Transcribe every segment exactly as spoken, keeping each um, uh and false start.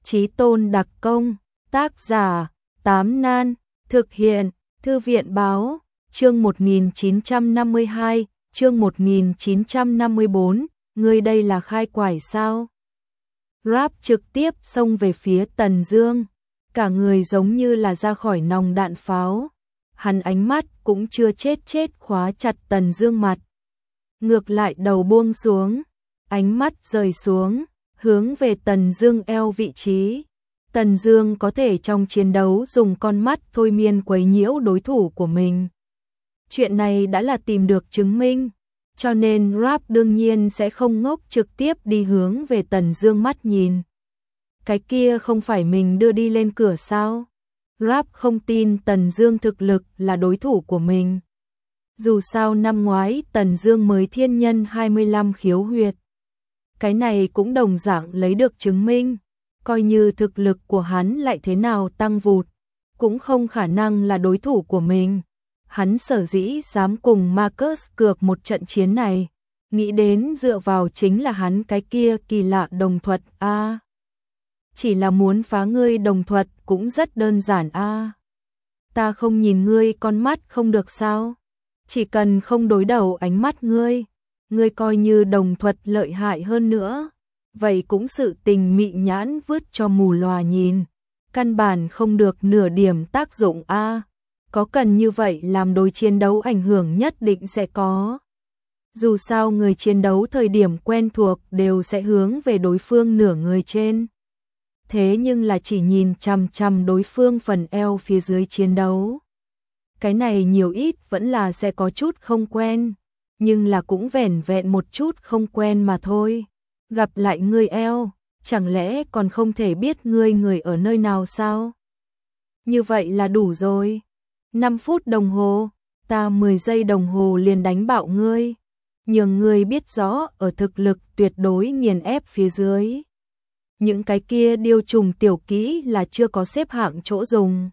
Chí Tôn đặc công, tác giả, Tám Nan, thực hiện, Thư viện báo, chương một nghìn chín trăm năm mươi hai, chương một nghìn chín trăm năm mươi bốn, ngươi đây là khai quải sao? Rap trực tiếp xông về phía Tần Dương, cả người giống như là ra khỏi nòng đạn pháo. Hắn ánh mắt cũng chưa chết chết khóa chặt Tần Dương mặt. Ngược lại đầu buông xuống, ánh mắt rời xuống, hướng về Tần Dương eo vị trí. Tần Dương có thể trong chiến đấu dùng con mắt thôi miên quấy nhiễu đối thủ của mình. Chuyện này đã là tìm được chứng minh, cho nên Rap đương nhiên sẽ không ngốc trực tiếp đi hướng về Tần Dương mắt nhìn. Cái kia không phải mình đưa đi lên cửa sao? Rap không tin Tần Dương thực lực là đối thủ của mình. Dù sao năm ngoái Tần Dương mới thiên nhân hai mươi lăm khiếu huyệt. Cái này cũng đồng dạng lấy được chứng minh, coi như thực lực của hắn lại thế nào tăng vụt, cũng không khả năng là đối thủ của mình. Hắn sở dĩ dám cùng Marcus cược một trận chiến này, nghĩ đến dựa vào chính là hắn cái kia kỳ lạ đồng thuật a. À, chỉ là muốn phá ngươi đồng thuật cũng rất đơn giản a. À, ta không nhìn ngươi con mắt không được sao? Chỉ cần không đối đầu ánh mắt ngươi, ngươi coi như đồng thuật lợi hại hơn nữa, vậy cũng sự tình mị nhãn vứt cho mù lòa nhìn, căn bản không được nửa điểm tác dụng a. À, có cần như vậy làm đối chiến đấu ảnh hưởng nhất định sẽ có. Dù sao người chiến đấu thời điểm quen thuộc đều sẽ hướng về đối phương nửa người trên. Thế nhưng là chỉ nhìn chằm chằm đối phương phần eo phía dưới chiến đấu. Cái này nhiều ít vẫn là sẽ có chút không quen, nhưng là cũng vẻn vẹn một chút không quen mà thôi. Gặp lại ngươi eo, chẳng lẽ còn không thể biết ngươi người ở nơi nào sao? Như vậy là đủ rồi. năm phút đồng hồ, ta mười giây đồng hồ liền đánh bạo ngươi, nhường ngươi biết rõ ở thực lực tuyệt đối nghiền ép phía dưới. Những cái kia điều trùng tiểu kỹ là chưa có xếp hạng chỗ dùng.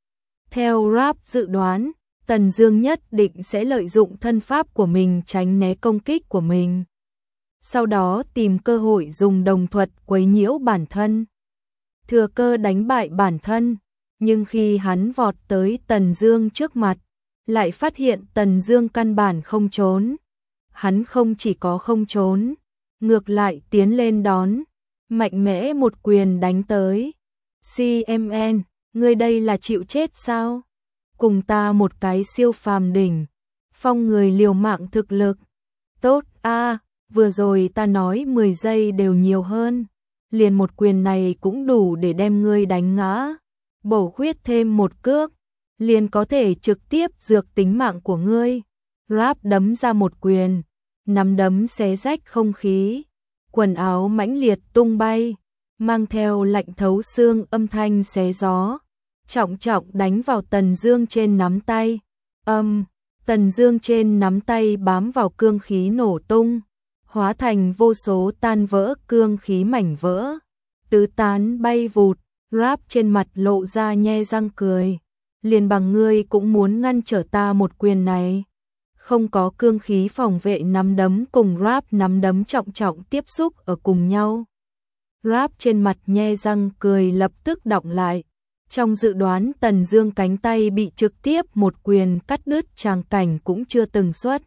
Theo Rap dự đoán, Tần Dương nhất định sẽ lợi dụng thân pháp của mình tránh né công kích của mình. Sau đó tìm cơ hội dùng đồng thuật quấy nhiễu bản thân, thừa cơ đánh bại bản thân. Nhưng khi hắn vọt tới Tần Dương trước mặt, lại phát hiện Tần Dương căn bản không trốn. Hắn không chỉ có không trốn, ngược lại tiến lên đón, mạnh mẽ một quyền đánh tới. xê em en, ngươi đây là chịu chết sao? Cùng ta một cái siêu phàm đỉnh phong người liều mạng thực lực. Tốt a, à, vừa rồi ta nói mười giây đều nhiều hơn, liền một quyền này cũng đủ để đem ngươi đánh ngã. Bổ khuyết thêm một cước, liền có thể trực tiếp dược tính mạng của ngươi. Rap đấm ra một quyền, nắm đấm xé rách không khí, quần áo mãnh liệt tung bay, mang theo lạnh thấu xương âm thanh xé gió, trọng trọng đánh vào Tần Dương trên nắm tay. Âm, Tần Dương trên nắm tay bám vào cương khí nổ tung, hóa thành vô số tan vỡ cương khí mảnh vỡ, tứ tán bay vụt. Rap trên mặt lộ ra nhe răng cười, liền bằng ngươi cũng muốn ngăn trở ta một quyền này. Không có cương khí phòng vệ nắm đấm cùng Rap nắm đấm trọng trọng tiếp xúc ở cùng nhau. Rap trên mặt nhe răng cười lập tức đọng lại. Trong dự đoán Tần Dương cánh tay bị trực tiếp một quyền cắt đứt tràng cảnh cũng chưa từng xuất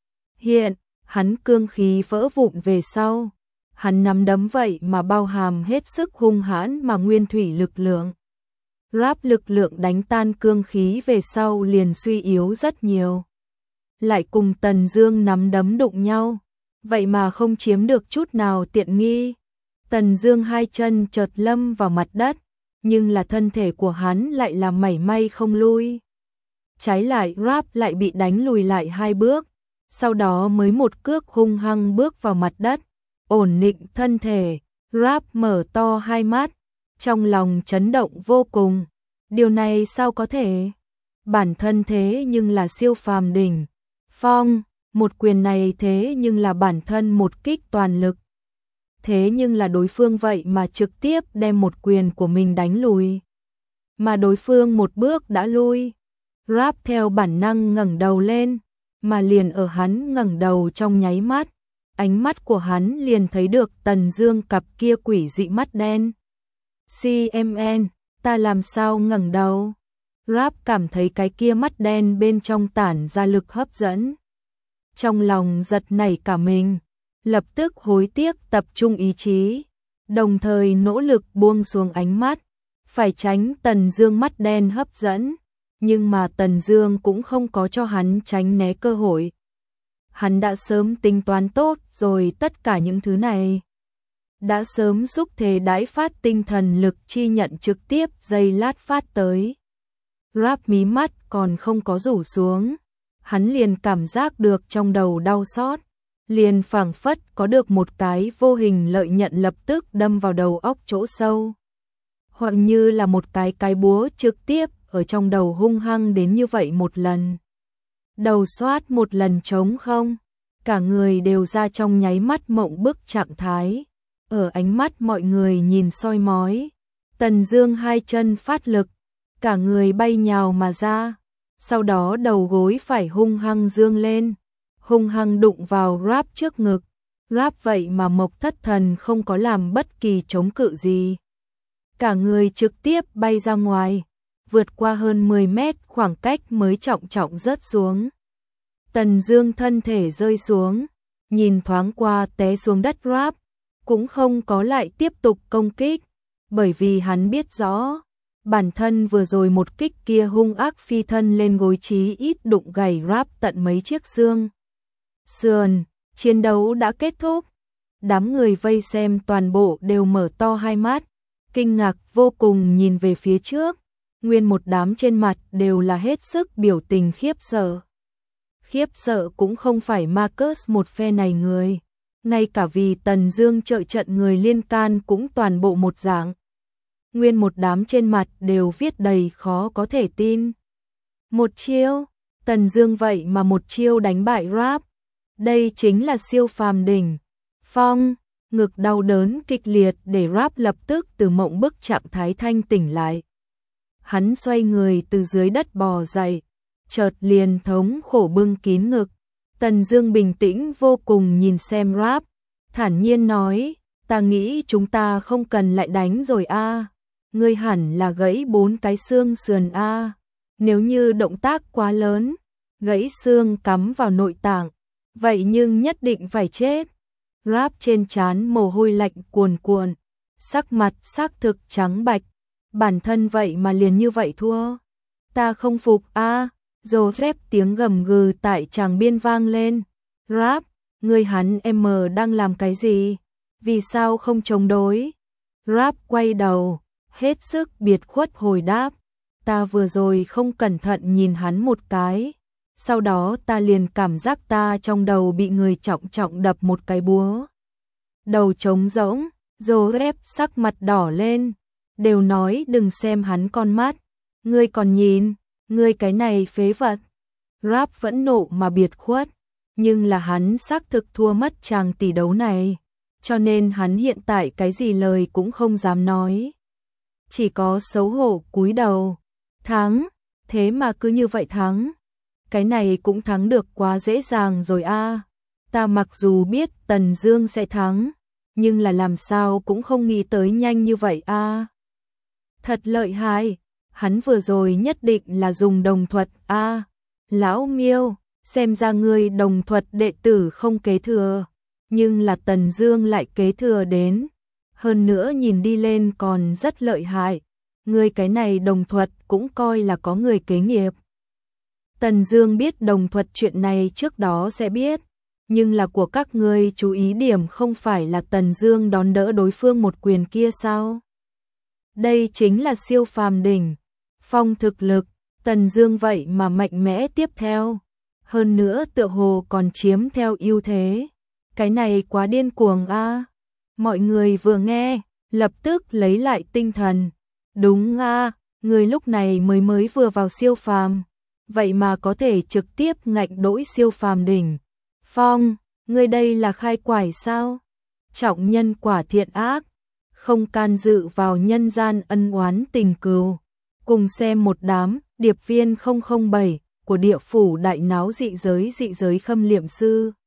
hiện, hắn cương khí vỡ vụn về sau. Hắn nắm đấm vậy mà bao hàm hết sức hung hãn mà nguyên thủy lực lượng. Rap lực lượng đánh tan cương khí về sau liền suy yếu rất nhiều. Lại cùng Tần Dương nắm đấm đụng nhau, vậy mà không chiếm được chút nào tiện nghi. Tần Dương hai chân chợt lâm vào mặt đất, nhưng là thân thể của hắn lại là mảy may không lui. Trái lại Rap lại bị đánh lùi lại hai bước, sau đó mới một cước hung hăng bước vào mặt đất. Ổn định thân thể, Rap mở to hai mắt, trong lòng chấn động vô cùng. Điều này sao có thể? Bản thân thế nhưng là siêu phàm đỉnh phong, một quyền này thế nhưng là bản thân một kích toàn lực. Thế nhưng là đối phương vậy mà trực tiếp đem một quyền của mình đánh lùi. Mà đối phương một bước đã lui. Rap theo bản năng ngẩng đầu lên, mà liền ở hắn ngẩng đầu trong nháy mắt, ánh mắt của hắn liền thấy được Tần Dương cặp kia quỷ dị mắt đen. xê em en, ta làm sao ngẩng đầu. Rap cảm thấy cái kia mắt đen bên trong tản ra lực hấp dẫn. Trong lòng giật nảy cả mình, lập tức hối tiếc tập trung ý chí, đồng thời nỗ lực buông xuống ánh mắt, phải tránh Tần Dương mắt đen hấp dẫn, nhưng mà Tần Dương cũng không có cho hắn tránh né cơ hội. Hắn đã sớm tính toán tốt rồi tất cả những thứ này. Đã sớm xúc thế đãi phát tinh thần lực chi nhận trực tiếp giây lát phát tới. Rap mí mắt còn không có rủ xuống, hắn liền cảm giác được trong đầu đau xót, liền phảng phất có được một cái vô hình lợi nhận lập tức đâm vào đầu óc chỗ sâu. Hoặc như là một cái cái búa trực tiếp ở trong đầu hung hăng đến như vậy một lần. Đầu xoát một lần trống không, cả người đều ra trong nháy mắt mộng bức trạng thái. Ở ánh mắt mọi người nhìn soi mói, Tần Dương hai chân phát lực, cả người bay nhào mà ra, sau đó đầu gối phải hung hăng dương lên, hung hăng đụng vào Rap trước ngực. Rap vậy mà Mộc Thất Thần không có làm bất kỳ chống cự gì. Cả người trực tiếp bay ra ngoài, vượt qua hơn mười mét khoảng cách mới trọng trọng rớt xuống. Tần Dương thân thể rơi xuống, nhìn thoáng qua té xuống đất Rap, cũng không có lại tiếp tục công kích, bởi vì hắn biết rõ, bản thân vừa rồi một kích kia hung ác phi thân lên gối chí ít đụng gãy Rap tận mấy chiếc xương sườn. Chiến đấu đã kết thúc, đám người vây xem toàn bộ đều mở to hai mắt, kinh ngạc vô cùng nhìn về phía trước, nguyên một đám trên mặt đều là hết sức biểu tình khiếp sợ. Khiếp sợ cũng không phải Marcus một phe này người, ngay cả vì Tần Dương trợ trận người liên can cũng toàn bộ một dạng. Nguyên một đám trên mặt đều viết đầy khó có thể tin. Một chiêu, Tần Dương vậy mà một chiêu đánh bại Rap. Đây chính là siêu phàm đỉnh phong. Ngực đau đớn kịch liệt để Rap lập tức từ mộng bức trạng thái thanh tỉnh lại. Hắn xoay người từ dưới đất bò dậy, chợt liền thống khổ bưng kín ngực. Tần Dương bình tĩnh vô cùng nhìn xem Rap, thản nhiên nói, ta nghĩ chúng ta không cần lại đánh rồi a. Ngươi hẳn là gãy bốn cái xương sườn a. Nếu như động tác quá lớn, gãy xương cắm vào nội tạng, vậy nhưng nhất định phải chết. Rap trên trán mồ hôi lạnh cuồn cuộn, sắc mặt xác thực trắng bạch, bản thân vậy mà liền như vậy thua. Ta không phục a. Joseph tiếng gầm gừ tại tràng biên vang lên. Rap, người hắn em đang làm cái gì? Vì sao không chống đối? Rap quay đầu, hết sức biệt khuất hồi đáp. Ta vừa rồi không cẩn thận nhìn hắn một cái. Sau đó ta liền cảm giác ta trong đầu bị người trọng trọng đập một cái búa. Đầu trống rỗng, Joseph sắc mặt đỏ lên. Đều nói đừng xem hắn con mắt. Ngươi còn nhìn, ngươi cái này phế vật. Rap vẫn nộ mà biệt khuất, nhưng là hắn xác thực thua mất chàng tỷ đấu này, cho nên hắn hiện tại cái gì lời cũng không dám nói. Chỉ có xấu hổ cúi đầu. Thắng, thế mà cứ như vậy thắng. Cái này cũng thắng được quá dễ dàng rồi a. Ta mặc dù biết Tần Dương sẽ thắng, nhưng là làm sao cũng không nghĩ tới nhanh như vậy a. Thật lợi hại, hắn vừa rồi nhất định là dùng đồng thuật a. Lão Miêu, xem ra ngươi đồng thuật đệ tử không kế thừa, nhưng là Tần Dương lại kế thừa đến, hơn nữa nhìn đi lên còn rất lợi hại. Ngươi cái này đồng thuật cũng coi là có người kế nghiệp. Tần Dương biết đồng thuật chuyện này trước đó sẽ biết, nhưng là của các ngươi chú ý điểm không phải là Tần Dương đón đỡ đối phương một quyền kia sao? Đây chính là siêu phàm đỉnh phong thực lực, Tần Dương vậy mà mạnh mẽ tiếp theo, hơn nữa tựa hồ còn chiếm theo ưu thế. Cái này quá điên cuồng a. Mọi người vừa nghe, lập tức lấy lại tinh thần. Đúng a, người lúc này mới mới vừa vào siêu phàm, vậy mà có thể trực tiếp ngạnh đỗi siêu phàm đỉnh phong, ngươi đây là khai quải sao? Trọng nhân quả thiện ác, không can dự vào nhân gian ân oán tình cừu. Cùng xem một đám điệp viên không không bảy của địa phủ đại náo dị giới dị giới khâm liệm sư.